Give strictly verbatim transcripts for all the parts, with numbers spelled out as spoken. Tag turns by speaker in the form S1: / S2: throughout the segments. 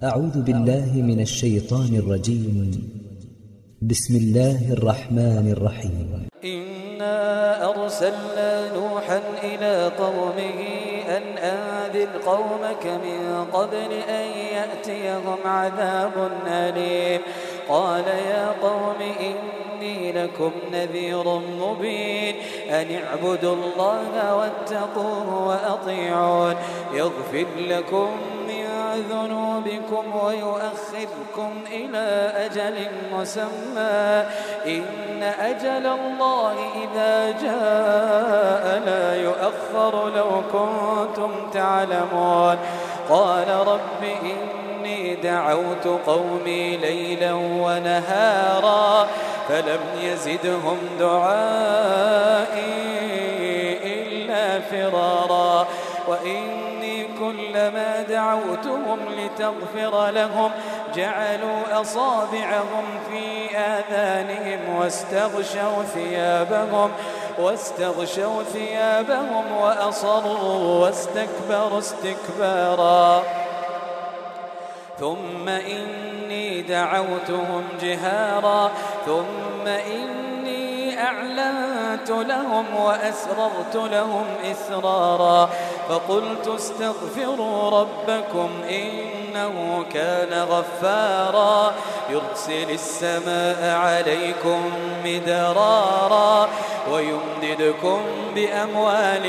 S1: أعوذ بالله من الشيطان الرجيم. بسم الله الرحمن الرحيم.
S2: إنا أرسلنا نوحا إلى قومه أن أنذر قومك من قبل أن يأتيهم عذاب أليم. قال يا قوم إني لكم نذير مبين أن اعبدوا الله واتقوه وأطيعون يغفر لكم من ذنوبكم ويؤخركم إلى أجل مسمى إن أجل الله إذا جاء لا يؤخر لو كنتم تعلمون. قال رب إني دعوت قومي ليلا ونهارا فلم يزدهم دعائي إلا فرارا وإني كلما دعوتهم لتغفر لهم جعلوا أصابعهم في آذانهم واستغشوا ثيابهم واستغشوا ثيابهم وأصروا واستكبروا استكبارا ثم إني دعوتهم جهارا ثم إني أعلنت لهم وأسررت لهم إسرارا فقلت استغفروا ربكم إنه كان غفارا يرسل السماء عليكم مدرارا ويمددكم بأموال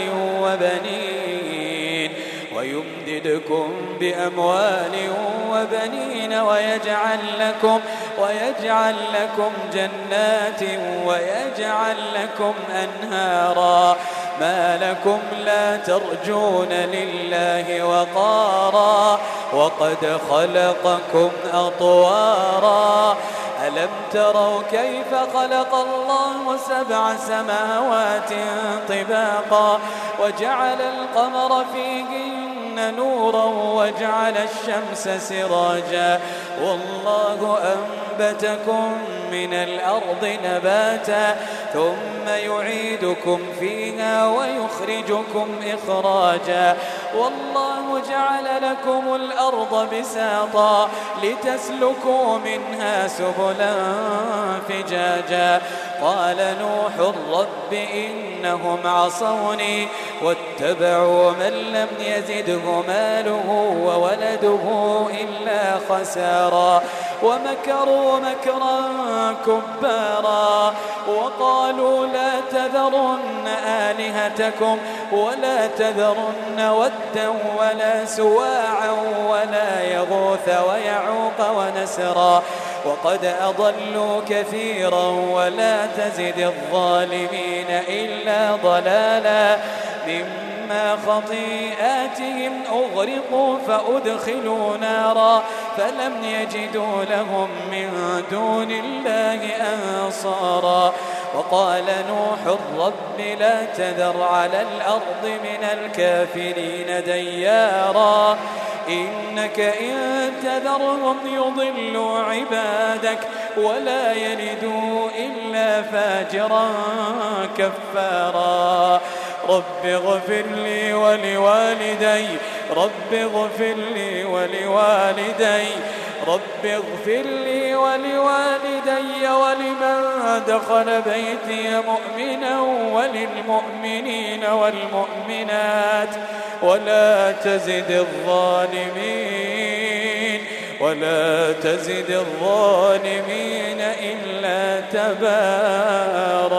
S2: وبنين ويمددكم بأموال وبنين ويجعل لكم ويجعل لكم جنات ويجعل لكم أنهارا ما لكم لا ترجون لله وقارا وقد خلقكم أطوارا ألم تروا كيف خلق الله سبع سماوات طباقا وجعل القمر فيهن نورا وجعل الشمس سراجا والله أنبتكم من الأرض نباتا ثم يعيدكم فيها ويخرجكم إخراجا والله جعل لكم الأرض بساطا لتسلكوا منها سبلا فجاجا قال نوح رب إنهم عصوني واتبعوا من لم يزده ماله وولده إلا خسارا ومكروا مكرا كبارا وقالوا لا تذرن آلهتكم ولا تذرن ودا ولا سواعا ولا يغوث ويعوق ونسرا وقد أضلوا كثيرا ولا تزد الظالمين إلا ضلالا مما خطيئاتهم أغرقوا فأدخلوا نارا فلم يجدوا لهم من دون الله أنصارا وقال نوح رب لا تذر على الأرض من الكافرين ديارا إنك إن تذرهم يضلوا عبادك ولا يلدوا إلا فاجرا كفارا رب اغفر لي ولوالدي رب اغفر لي ولوالدي رب اغفر لي ولوالدي ولمن دخل بيتي مؤمنا وللمؤمنين والمؤمنات ولا تزد الظالمين ولا تزد الظالمين إلا تبارا.